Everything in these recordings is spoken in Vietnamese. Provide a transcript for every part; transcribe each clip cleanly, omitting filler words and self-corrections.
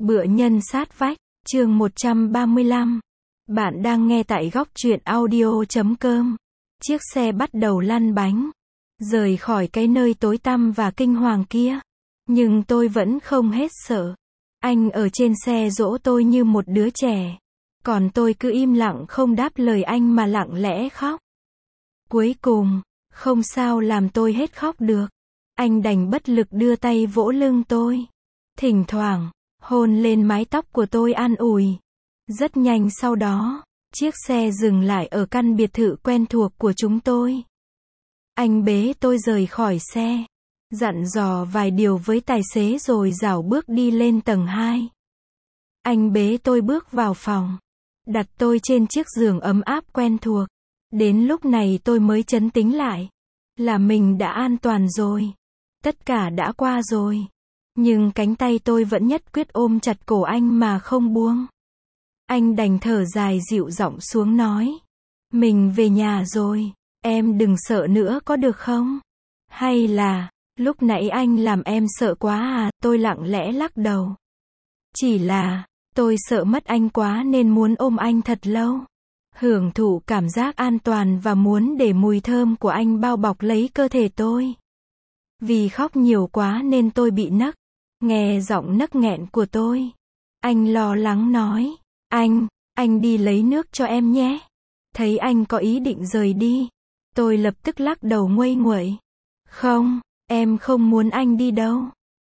Bữa nhân sát vách, chương 135. Bạn đang nghe tại góc truyện audio.com. Chiếc xe bắt đầu lăn bánh, rời khỏi cái nơi tối tăm và kinh hoàng kia. Nhưng tôi vẫn không hết sợ. Anh ở trên xe dỗ tôi như một đứa trẻ. Còn tôi cứ im lặng không đáp lời anh mà lặng lẽ khóc. Cuối cùng, không sao làm tôi hết khóc được. Anh đành bất lực đưa tay vỗ lưng tôi. Thỉnh thoảng, hôn lên mái tóc của tôi an ủi. Rất nhanh sau đó, chiếc xe dừng lại ở căn biệt thự quen thuộc của chúng tôi. Anh bế tôi rời khỏi xe, dặn dò vài điều với tài xế rồi rảo bước đi lên tầng 2. Anh bế tôi bước vào phòng, đặt tôi trên chiếc giường ấm áp quen thuộc. Đến lúc này tôi mới trấn tĩnh lại, là mình đã an toàn rồi. Tất cả đã qua rồi. Nhưng cánh tay tôi vẫn nhất quyết ôm chặt cổ anh mà không buông. Anh đành thở dài dịu giọng xuống nói. Mình về nhà rồi, em đừng sợ nữa có được không? Hay là, lúc nãy anh làm em sợ quá à? Tôi lặng lẽ lắc đầu. Chỉ là, tôi sợ mất anh quá nên muốn ôm anh thật lâu. Hưởng thụ cảm giác an toàn và muốn để mùi thơm của anh bao bọc lấy cơ thể tôi. Vì khóc nhiều quá nên tôi bị nấc. Nghe giọng nấc nghẹn của tôi, anh lo lắng nói, anh đi lấy nước cho em nhé. Thấy anh có ý định rời đi, tôi lập tức lắc đầu nguây nguậy. Không, em không muốn anh đi đâu.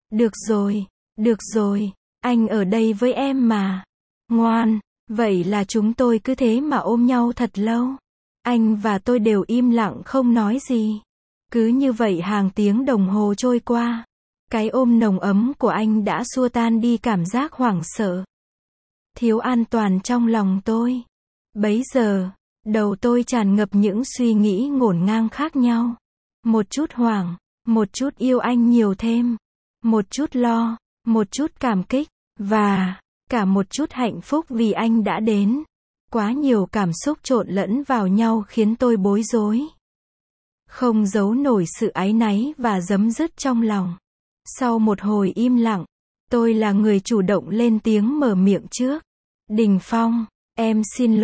Được rồi, anh ở đây với em mà. Ngoan, vậy là chúng tôi cứ thế mà ôm nhau thật lâu. Anh và tôi đều im lặng không nói gì. Cứ như vậy hàng tiếng đồng hồ trôi qua. Cái ôm nồng ấm của anh đã xua tan đi cảm giác hoảng sợ, thiếu an toàn trong lòng tôi. Bấy giờ, đầu tôi tràn ngập những suy nghĩ ngổn ngang khác nhau. Một chút hoảng, một chút yêu anh nhiều thêm, một chút lo, một chút cảm kích, và cả một chút hạnh phúc vì anh đã đến. Quá nhiều cảm xúc trộn lẫn vào nhau khiến tôi bối rối. Không giấu nổi sự áy náy và giấm dứt trong lòng. Sau một hồi im lặng, tôi là người chủ động lên tiếng mở miệng trước. Đình Phong, em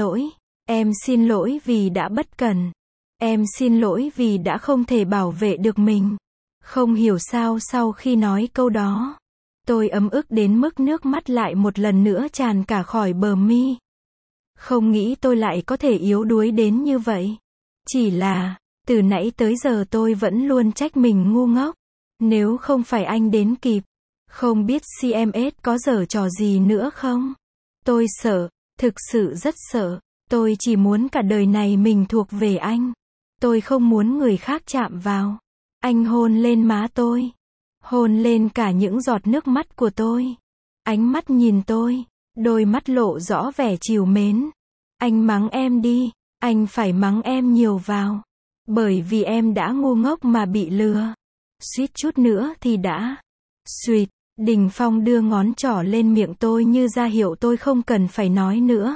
xin lỗi vì đã bất cẩn. Em xin lỗi vì đã không thể bảo vệ được mình. Không hiểu sao sau khi nói câu đó, tôi ấm ức đến mức nước mắt lại một lần nữa tràn cả khỏi bờ mi. Không nghĩ tôi lại có thể yếu đuối đến như vậy. Chỉ là, từ nãy tới giờ tôi vẫn luôn trách mình ngu ngốc. Nếu không phải anh đến kịp, không biết CMS có giở trò gì nữa không? Tôi sợ, thực sự rất sợ. Tôi chỉ muốn cả đời này mình thuộc về anh. Tôi không muốn người khác chạm vào. Anh hôn lên má tôi, hôn lên cả những giọt nước mắt của tôi. Ánh mắt nhìn tôi, đôi mắt lộ rõ vẻ trìu mến. Anh mắng em đi, anh phải mắng em nhiều vào. Bởi vì em đã ngu ngốc mà bị lừa. Suýt chút nữa thì đã. Suýt, Đình Phong đưa ngón trỏ lên miệng tôi như ra hiệu tôi không cần phải nói nữa.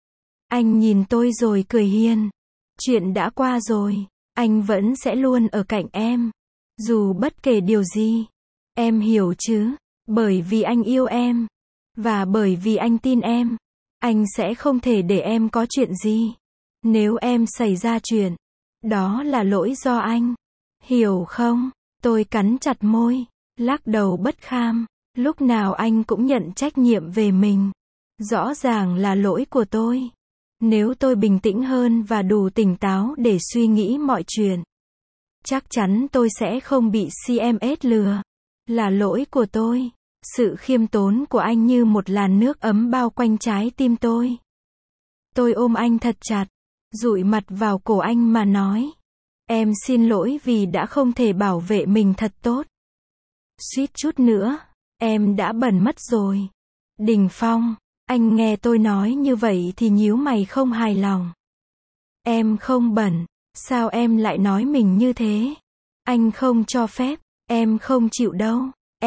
Anh nhìn tôi rồi cười hiền. Chuyện đã qua rồi, anh vẫn sẽ luôn ở cạnh em. Dù bất kể điều gì. Em hiểu chứ, bởi vì anh yêu em. Và bởi vì anh tin em. Anh sẽ không thể để em có chuyện gì. Nếu em xảy ra chuyện, đó là lỗi do anh. Hiểu không? Tôi cắn chặt môi, lắc đầu bất kham. Lúc nào anh cũng nhận trách nhiệm về mình. Rõ ràng là lỗi của tôi. Nếu tôi bình tĩnh hơn và đủ tỉnh táo để suy nghĩ mọi chuyện, chắc chắn tôi sẽ không bị CMS lừa. Là lỗi của tôi. Sự khiêm tốn của anh như một làn nước ấm bao quanh trái tim tôi. Tôi ôm anh thật chặt, dụi mặt vào cổ anh mà nói. Em xin lỗi vì đã không thể bảo vệ mình thật tốt. Suýt chút nữa, em đã bẩn mất rồi. Đình Phong, anh nghe tôi nói như vậy thì nhíu mày không hài lòng. Em không bẩn, sao em lại nói mình như thế? Anh không cho phép, em không chịu đâu.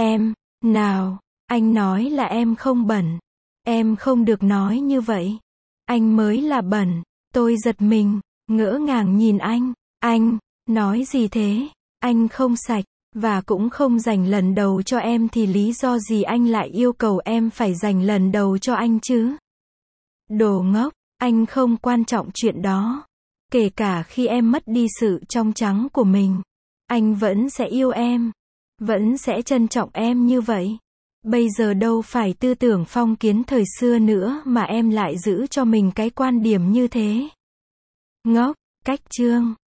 Nào, anh nói là em không bẩn. Em không được nói như vậy. Anh mới là bẩn. Tôi giật mình, ngỡ ngàng nhìn anh. Anh, nói gì thế? Anh không sạch. Và cũng không dành lần đầu cho em thì lý do gì anh lại yêu cầu em phải dành lần đầu cho anh chứ? Đồ ngốc, anh không quan trọng chuyện đó. Kể cả khi em mất đi sự trong trắng của mình, anh vẫn sẽ yêu em, vẫn sẽ trân trọng em như vậy. Bây giờ đâu phải tư tưởng phong kiến thời xưa nữa mà em lại giữ cho mình cái quan điểm như thế. Ngốc, cách chương.